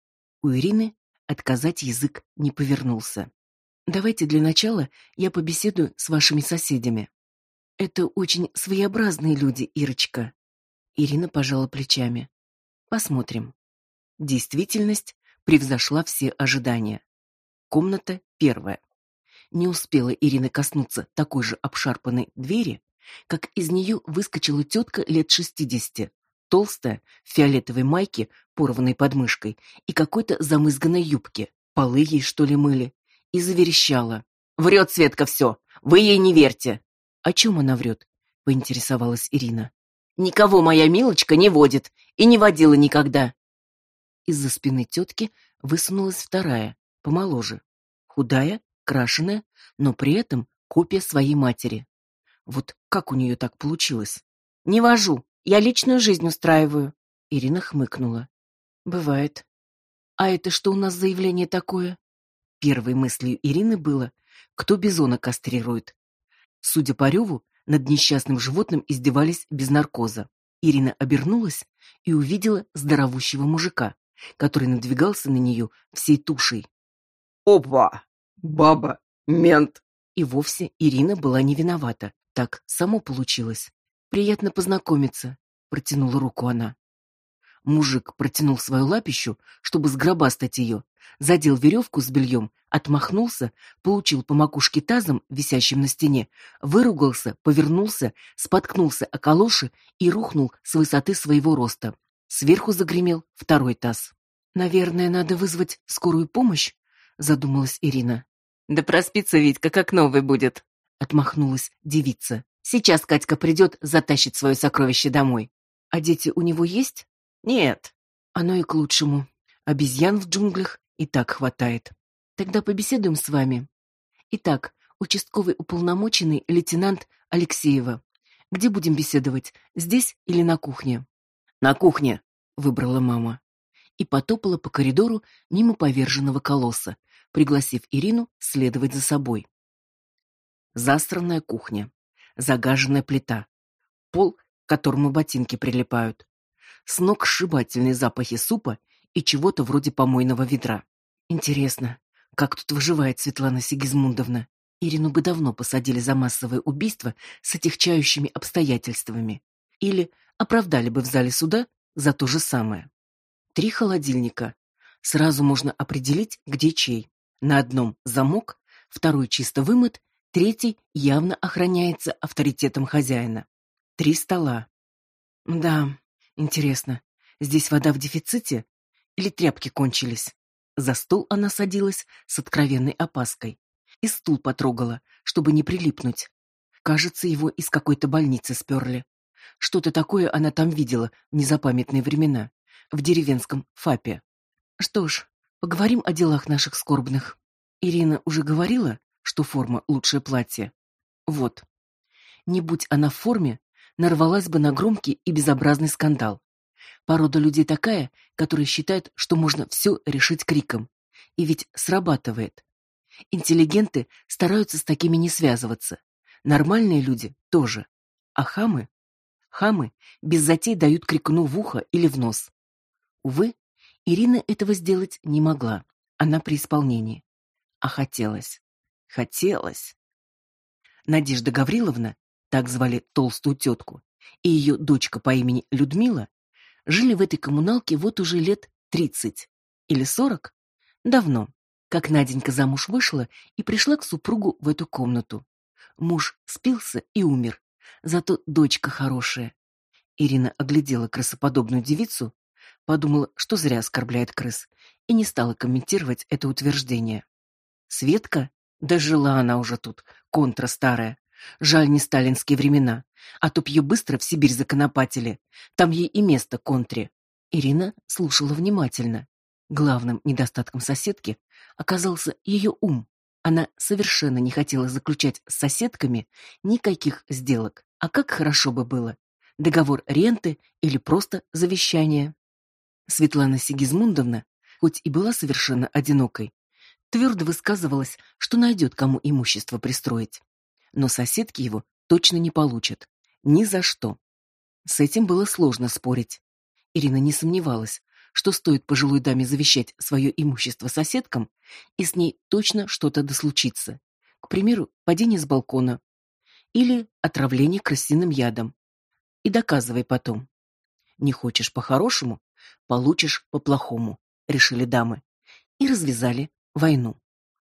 У Ирины отказать язык не повернулся. Давайте для начала я побеседую с вашими соседями. Это очень своеобразные люди, Ирочка. Ирина пожала плечами. Посмотрим. Действительность превзошла все ожидания. Комната первая. Не успела Ирина коснуться такой же обшарпанной двери, как из нее выскочила тетка лет 60, толстая, в фиолетовой майке, порванной подмышкой, и какой-то замызганной юбке. Полы ей, что ли, мыли. И заверещала. «Врет Светка все! Вы ей не верьте!» «О чем она врет?» — поинтересовалась Ирина. «Никого моя Милочка не водит и не водила никогда!» Из-за спины тетки высунулась вторая, помоложе. Худая, крашеная, но при этом копия своей матери. Вот как у нее так получилось? «Не вожу, я личную жизнь устраиваю!» Ирина хмыкнула. «Бывает. А это что у нас за явление такое?» Первой мыслью Ирины было, кто бизона кастрирует. Судя по реву, над несчастным животным издевались без наркоза. Ирина обернулась и увидела здоровущего мужика, который надвигался на нее всей тушей. Опа! Баба! Мент! И вовсе Ирина была не виновата. Так само получилось. «Приятно познакомиться», — протянула руку она. Мужик протянул свою лапищу, чтобы сгробастать ее, задел веревку с бельем, отмахнулся, получил по макушке тазом, висящим на стене, выругался, повернулся, споткнулся о калоши и рухнул с высоты своего роста. Сверху загремел второй таз. «Наверное, надо вызвать скорую помощь», — задумалась Ирина. «Да проспится Витька, как новый будет», — отмахнулась девица. «Сейчас Катька придет, затащит свое сокровище домой». «А дети у него есть?» «Нет». «Оно и к лучшему. Обезьян в джунглях и так хватает. Тогда побеседуем с вами. Итак, участковый уполномоченный лейтенант Алексеева. Где будем беседовать, здесь или на кухне?» «На кухне», — выбрала мама. И потопала по коридору мимо поверженного колосса, пригласив Ирину следовать за собой. Застранная кухня, загаженная плита, пол, к которому ботинки прилипают, сногсшибательные запахи супа и чего-то вроде помойного ведра. Интересно, как тут выживает Светлана Сигизмундовна? Ирину бы давно посадили за массовое убийство с отягчающими обстоятельствами. Или оправдали бы в зале суда за то же самое. 3 холодильника. Сразу можно определить, где чей. На одном замок, второй чисто вымыт, третий явно охраняется авторитетом хозяина. 3 стола. Да, интересно, здесь вода в дефиците или тряпки кончились? За стол она садилась с откровенной опаской. И стул потрогала, чтобы не прилипнуть. Кажется, его из какой-то больницы сперли. Что-то такое она там видела в незапамятные времена, в деревенском ФАПе. Что ж, поговорим о делах наших скорбных. Ирина уже говорила, что форма — лучшее платье. Вот. Не будь она в форме, нарвалась бы на громкий и безобразный скандал. Порода людей такая, которые считают, что можно все решить криком. И ведь срабатывает. Интеллигенты стараются с такими не связываться. Нормальные люди тоже. А хамы? Хамы без затей дают крикуну в ухо или в нос. Увы, Ирина этого сделать не могла. Она при исполнении. А хотелось. Хотелось. Надежда Гавриловна, так звали толстую тетку, и ее дочка по имени Людмила жили в этой коммуналке вот уже лет 30 или 40. Давно, как Наденька замуж вышла и пришла к супругу в эту комнату. Муж спился и умер, зато дочка хорошая. Ирина оглядела крысоподобную девицу, подумала, что зря оскорбляет крыс, и не стала комментировать это утверждение. Светка? Да жила она уже тут, контра старая. Жаль, не сталинские времена, а то б ее быстро в Сибирь законопатили. Там ей и место контре. Ирина слушала внимательно. Главным недостатком соседки оказался ее ум. Она совершенно не хотела заключать с соседками никаких сделок. А как хорошо бы было. Договор ренты или просто завещание. Светлана Сигизмундовна, хоть и была совершенно одинокой, твердо высказывалась, что найдет, кому имущество пристроить. Но соседки его точно не получат. Ни за что. С этим было сложно спорить. Ирина не сомневалась, что стоит пожилой даме завещать свое имущество соседкам, и с ней точно что-то дослучится. К примеру, падение с балкона или отравление крысиным ядом. И доказывай потом. Не хочешь по-хорошему, получишь по-плохому, решили дамы. И развязали войну.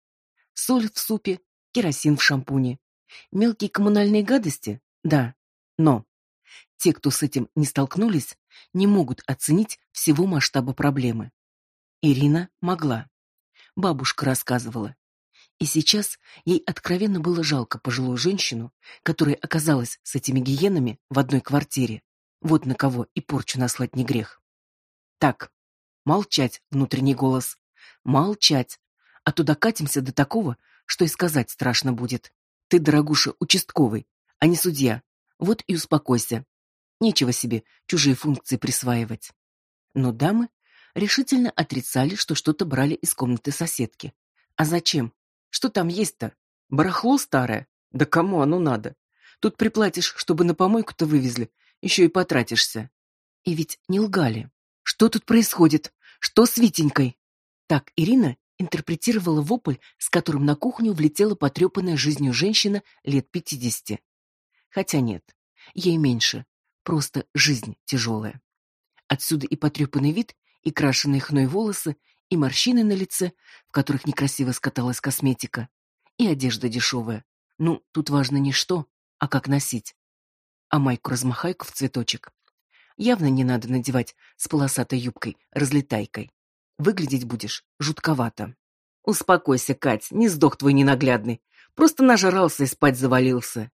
Соль в супе, керосин в шампуне. Мелкие коммунальные гадости? Да, но те, кто с этим не столкнулись, не могут оценить всего масштаба проблемы. Ирина могла. Бабушка рассказывала. И сейчас ей откровенно было жалко пожилую женщину, которая оказалась с этими гиенами в одной квартире. Вот на кого и порчу наслать не грех. Так, молчать, внутренний голос. Молчать, а то докатимся до такого, что и сказать страшно будет. Ты, дорогуша, участковый, а не судья. Вот и успокойся. Нечего себе чужие функции присваивать. Но дамы решительно отрицали, что что-то брали из комнаты соседки. А зачем? Что там есть-то? Барахло старое? Да кому оно надо? Тут приплатишь, чтобы на помойку-то вывезли, еще и потратишься. И ведь не лгали. Что тут происходит? Что с Витенькой? Так Ирина интерпретировала вопль, с которым на кухню влетела потрепанная жизнью женщина лет 50. Хотя нет, ей меньше, просто жизнь тяжелая. Отсюда и потрепанный вид, и крашеные хной волосы, и морщины на лице, в которых некрасиво скаталась косметика, и одежда дешевая. Ну, тут важно не что, а как носить. А майку-размахайку в цветочек явно не надо надевать с полосатой юбкой-разлетайкой. Выглядеть будешь жутковато. Успокойся, Кать, не сдох твой ненаглядный. Просто нажрался и спать завалился.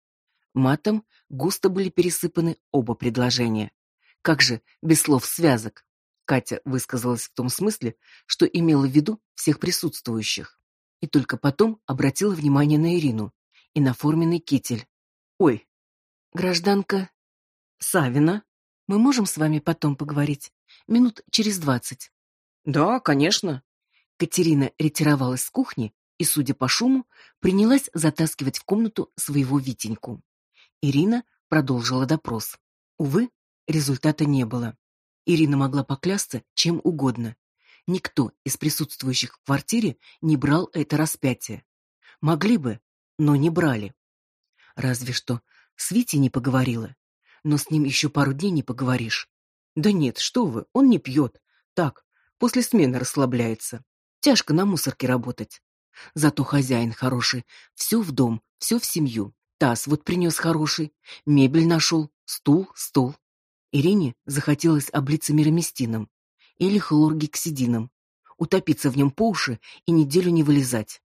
Матом густо были пересыпаны оба предложения. Как же без слов-связок? Катя высказалась в том смысле, что имела в виду всех присутствующих. И только потом обратила внимание на Ирину и на форменный китель. Ой, гражданка Савина, мы можем с вами потом поговорить? Минут через 20. Да, конечно. Катерина ретировалась с кухни и, судя по шуму, принялась затаскивать в комнату своего Витеньку. Ирина продолжила допрос. Увы, результата не было. Ирина могла поклясться чем угодно. Никто из присутствующих в квартире не брал это распятие. Могли бы, но не брали. Разве что с Витей не поговорила. Но с ним еще пару дней не поговоришь. Да нет, что вы, он не пьет. Так, после смены расслабляется. Тяжко на мусорке работать. Зато хозяин хороший. Все в дом, все в семью. Таз вот принес хороший. Мебель нашел. Стул. Ирине захотелось облиться мироместином или хлоргексидином, утопиться в нем по уши и неделю не вылезать.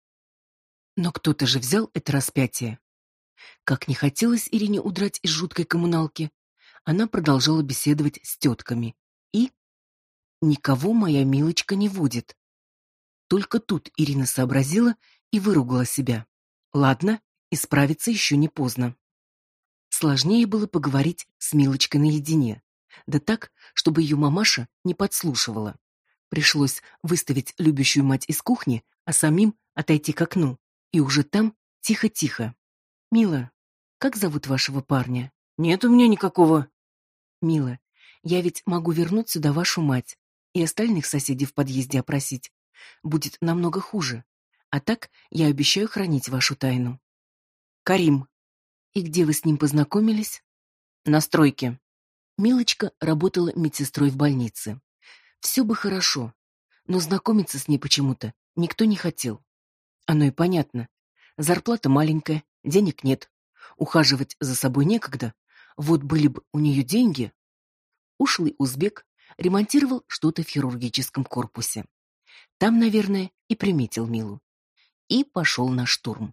Но кто-то же взял это распятие. Как не хотелось Ирине удрать из жуткой коммуналки, она продолжала беседовать с тетками. И никого моя Милочка не водит. Только тут Ирина сообразила и выругала себя. Ладно, исправиться еще не поздно. Сложнее было поговорить с Милочкой наедине, да так, чтобы ее мамаша не подслушивала. Пришлось выставить любящую мать из кухни, а самим отойти к окну, и уже там тихо-тихо. Мила, как зовут вашего парня? Нет у меня никакого. Мила, я ведь могу вернуть сюда вашу мать и остальных соседей в подъезде опросить. Будет намного хуже. А так я обещаю хранить вашу тайну. Карим. И где вы с ним познакомились? На стройке. Милочка работала медсестрой в больнице. Все бы хорошо, но знакомиться с ней почему-то никто не хотел. Оно и понятно. Зарплата маленькая, денег нет. Ухаживать за собой некогда. Вот были бы у нее деньги. Ушлый узбек ремонтировал что-то в хирургическом корпусе. Там, наверное, и приметил Милу. И пошел на штурм.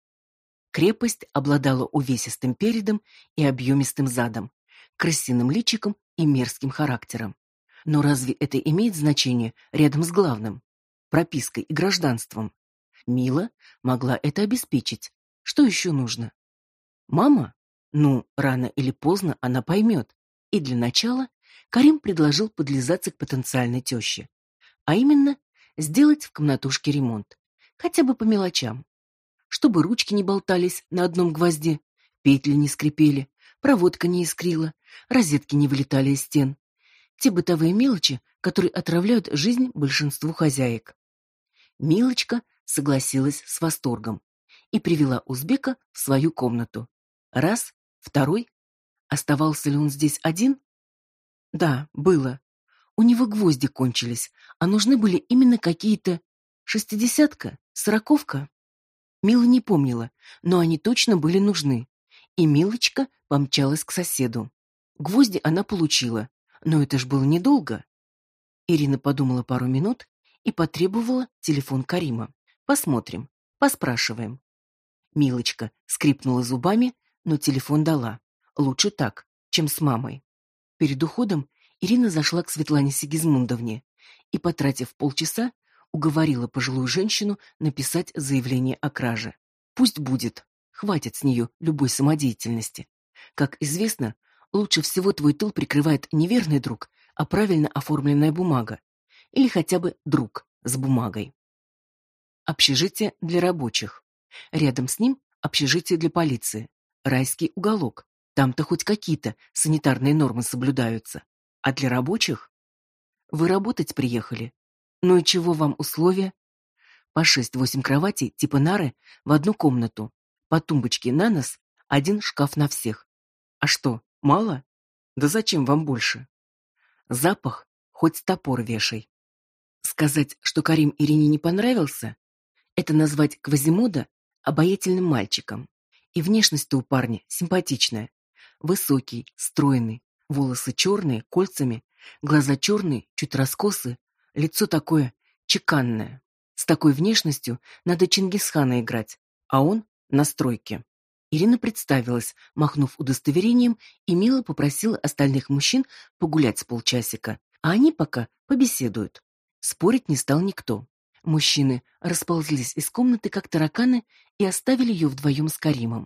Крепость обладала увесистым передом и объемистым задом, крысиным личиком и мерзким характером. Но разве это имеет значение рядом с главным — пропиской и гражданством? Мила могла это обеспечить. Что еще нужно? Мама? Ну, рано или поздно она поймет. И для начала Карим предложил подлизаться к потенциальной теще. А именно, сделать в комнатушке ремонт. Хотя бы по мелочам. Чтобы ручки не болтались на одном гвозде, петли не скрипели, проводка не искрила, розетки не вылетали из стен. Те бытовые мелочи, которые отравляют жизнь большинству хозяек. Милочка согласилась с восторгом и привела узбека в свою комнату. Раз, второй. Оставался ли он здесь один? Да, было. У него гвозди кончились, а нужны были именно какие-то 60-ка, 40-ка. Мила не помнила, но они точно были нужны. И Милочка помчалась к соседу. Гвозди она получила, но это ж было недолго. Ирина подумала пару минут и потребовала телефон Карима. Посмотрим, поспрашиваем. Милочка скрипнула зубами, но телефон дала. Лучше так, чем с мамой. Перед уходом Ирина зашла к Светлане Сигизмундовне и, потратив полчаса, уговорила пожилую женщину написать заявление о краже. Пусть будет, хватит с нее любой самодеятельности. Как известно, лучше всего твой тыл прикрывает не верный друг, а правильно оформленная бумага. Или хотя бы друг с бумагой. Общежитие для рабочих. Рядом с ним общежитие для полиции. Райский уголок. Там-то хоть какие-то санитарные нормы соблюдаются. А для рабочих? Вы работать приехали. Ну и чего вам условия? По 6-8 кроватей, типа нары, в одну комнату. По тумбочке на нос, один шкаф на всех. А что, мало? Да зачем вам больше? Запах хоть топор вешай. Сказать, что Карим Ирине не понравился, это назвать Квазимода обаятельным мальчиком. И внешность-то у парня симпатичная. Высокий, стройный, волосы черные, кольцами, глаза черные, чуть раскосы, лицо такое чеканное. С такой внешностью надо Чингисхана играть, а он на стройке. Ирина представилась, махнув удостоверением, и мило попросила остальных мужчин погулять с полчасика, а они пока побеседуют. Спорить не стал никто. Мужчины расползлись из комнаты, как тараканы, и оставили ее вдвоем с Каримом.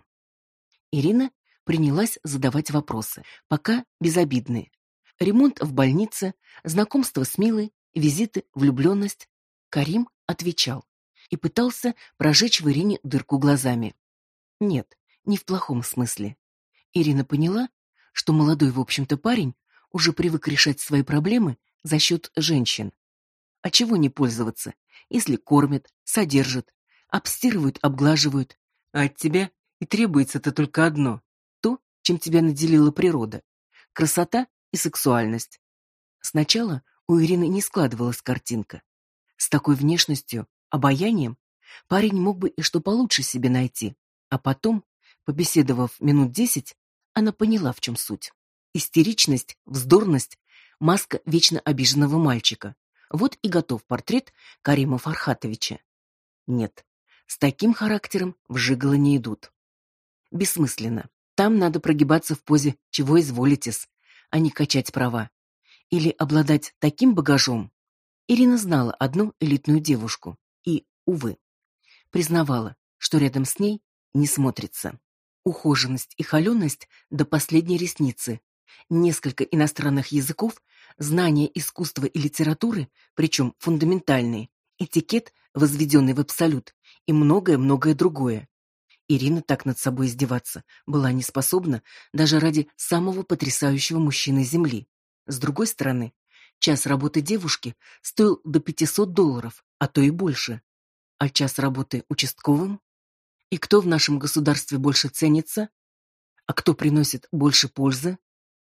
Ирина принялась задавать вопросы, пока безобидные. Ремонт в больнице, знакомство с Милой, визиты, влюбленность. Карим отвечал и пытался прожечь в Ирине дырку глазами. Нет, не в плохом смысле. Ирина поняла, что молодой, в общем-то, парень уже привык решать свои проблемы за счет женщин. А чего не пользоваться, если кормят, содержат, обстирывают, обглаживают, а от тебя и требуется-то только одно — то, чем тебя наделила природа — красота и сексуальность. Сначала у Ирины не складывалась картинка. С такой внешностью, обаянием, парень мог бы и что получше себе найти, а потом, побеседовав минут 10, она поняла, в чем суть. Истеричность, вздорность, маска вечно обиженного мальчика. Вот и готов портрет Карима Фархатовича. Нет, с таким характером в жиголо не идут. Бессмысленно. Там надо прогибаться в позе «чего изволитесь», а не качать права. Или обладать таким багажом. Ирина знала одну элитную девушку и, увы, признавала, что рядом с ней не смотрится. Ухоженность и холеность до последней ресницы, несколько иностранных языков, знания искусства и литературы, причем фундаментальные, этикет, возведенный в абсолют, и многое-многое другое. Ирина так над собой издеваться была не способна даже ради самого потрясающего мужчины Земли. С другой стороны, час работы девушки стоил до $500, а то и больше. А час работы участковым? И кто в нашем государстве больше ценится? А кто приносит больше пользы?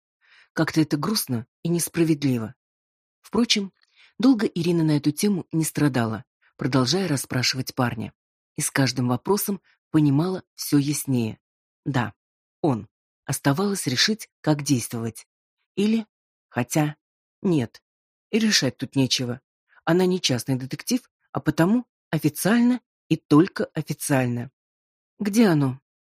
Как-то это грустно и несправедливо. Впрочем, долго Ирина на эту тему не страдала, продолжая расспрашивать парня. И с каждым вопросом понимала все яснее. Да, он. Оставалось решить, как действовать. Или, хотя, нет, и решать тут нечего. Она не частный детектив, а потому официально и только официально. Где оно?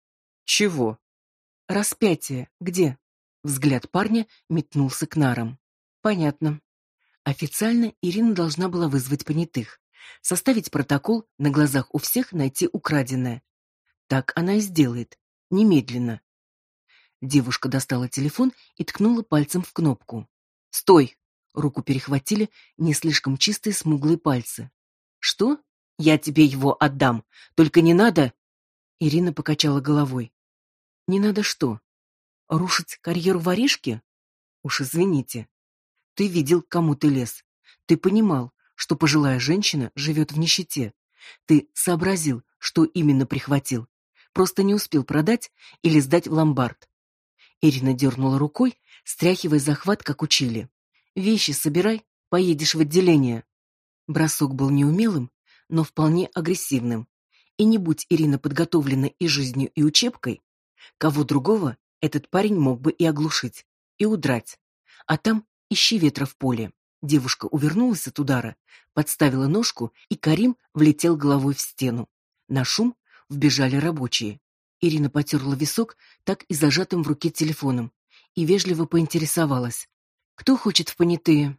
Чего? Распятие. Где? Взгляд парня метнулся к нарам. Понятно. Официально Ирина должна была вызвать понятых, составить протокол, на глазах у всех найти украденное. Так она и сделает. Немедленно. Девушка достала телефон и ткнула пальцем в кнопку. «Стой!» Руку перехватили не слишком чистые смуглые пальцы. «Что? Я тебе его отдам. Только не надо...» Ирина покачала головой. «Не надо что? Рушить карьеру воришки? Уж извините. Ты видел, к кому ты лез. Ты понимал, что пожилая женщина живет в нищете. Ты сообразил, что именно прихватил. Просто не успел продать или сдать в ломбард». Ирина дернула рукой, стряхивая захват, как учили. «Вещи собирай, поедешь в отделение». Бросок был неумелым, но вполне агрессивным. И не будь Ирина подготовлена и жизнью, и учебкой, кого другого этот парень мог бы и оглушить, и удрать. А там ищи ветра в поле. Девушка увернулась от удара, подставила ножку, и Карим влетел головой в стену. На шум вбежали рабочие. Ирина потерла висок так и зажатым в руке телефоном и вежливо поинтересовалась: «Кто хочет в понятые?»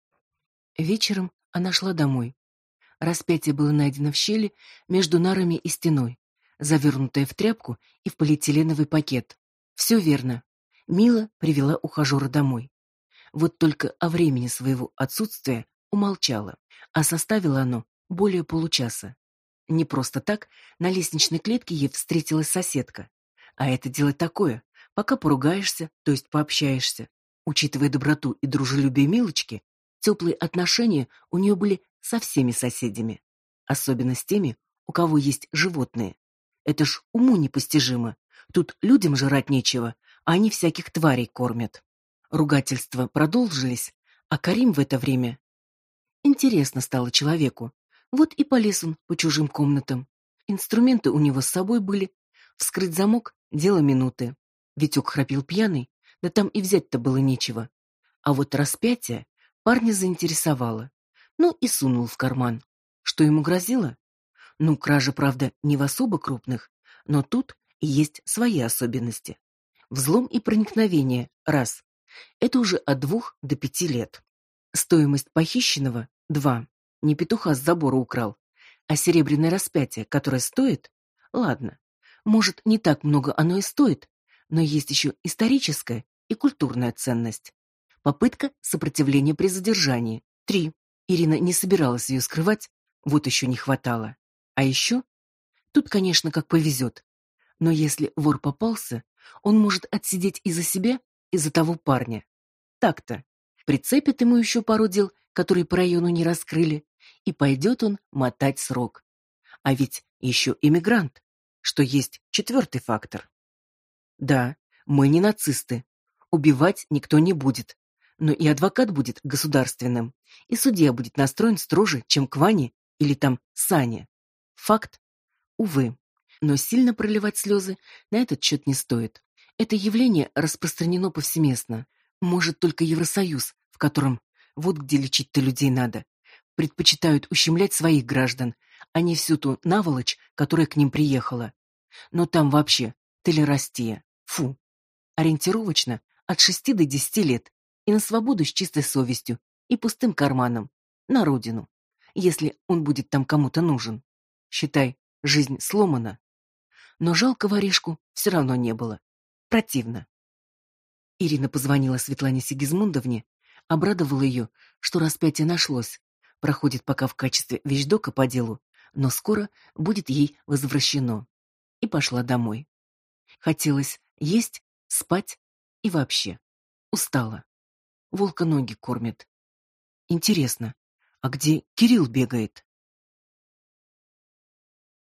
Вечером она шла домой. Распятие было найдено в щели между нарами и стеной, завернутое в тряпку и в полиэтиленовый пакет. Все верно. Мила привела ухажера домой. Вот только о времени своего отсутствия умолчала, а составило оно более получаса. Не просто так на лестничной клетке ей встретилась соседка. А это дело такое, пока поругаешься, то есть пообщаешься. Учитывая доброту и дружелюбие Милочки, теплые отношения у нее были со всеми соседями. Особенно с теми, у кого есть животные. Это ж уму непостижимо. Тут людям жрать нечего, а они всяких тварей кормят. Ругательства продолжились, А Карим в это время... Интересно стало человеку. Вот и полез он по чужим комнатам. Инструменты у него с собой были. Вскрыть замок — дело минуты. Витек храпел пьяный, да там и взять-то было нечего. А вот распятие парня заинтересовало. Ну и сунул в карман. Что ему грозило? Ну, кража, правда, не в особо крупных, но тут и есть свои особенности. Взлом и проникновение — раз. Это уже от 2 до 5 лет. Стоимость похищенного — 2. Не петуха с забора украл, а серебряное распятие, которое стоит... Ладно, может, не так много оно и стоит, но есть еще историческая и культурная ценность. Попытка сопротивления при задержании — 3. Ирина не собиралась ее скрывать, вот еще не хватало. А еще... Тут, конечно, как повезет. Но если вор попался, он может отсидеть и за себя, и за того парня. Так-то. Прицепят ему еще пару дел, которые по району не раскрыли, и пойдет он мотать срок. А ведь еще иммигрант, что есть 4-й фактор. Да, мы не нацисты. Убивать никто не будет. Но и адвокат будет государственным, и судья будет настроен строже, чем к Ване или там Сане. Факт. Увы. Но сильно проливать слезы на этот счет не стоит. Это явление распространено повсеместно. Может, только Евросоюз, в котором, вот где лечить-то людей надо, предпочитают ущемлять своих граждан, а не всю ту наволочь, которая к ним приехала. Но там вообще толерастия. Фу. Ориентировочно от 6 до 10 лет и на свободу с чистой совестью и пустым карманом. На родину. Если он будет там кому-то нужен. Считай, жизнь сломана. Но жалко воришку все равно не было. Противно. Ирина позвонила Светлане Сигизмундовне, обрадовала ее, что распятие нашлось. Проходит пока в качестве вещдока по делу, но скоро будет ей возвращено. И пошла домой. Хотелось есть, спать и вообще. Устала. Волка ноги кормит. Интересно, а где Кирилл бегает?